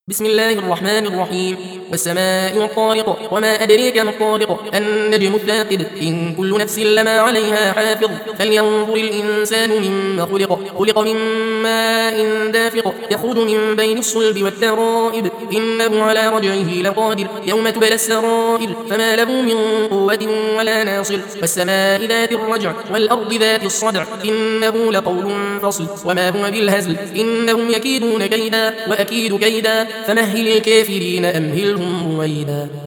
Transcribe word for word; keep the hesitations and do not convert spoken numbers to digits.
بسم الله الرحمن الرحيم والسماء والطارق وما أدريك ما الطارق النجم الثاقب إن كل نفس لما عليها حافظ فلينظر الإنسان مما خلق خلق من ماء دافق يخرج من بين الصلب والترائب إنه على رجعه لقادر يوم تبلى السرائر فما له من قوة ولا ناصر والسماء ذات الرجع والأرض ذات الصدع إنه لقول فصل وما هو بالهزل إنهم يكيدون كيدا وأكيد كيدا فمهل الكافرين أمهلهم رويدا.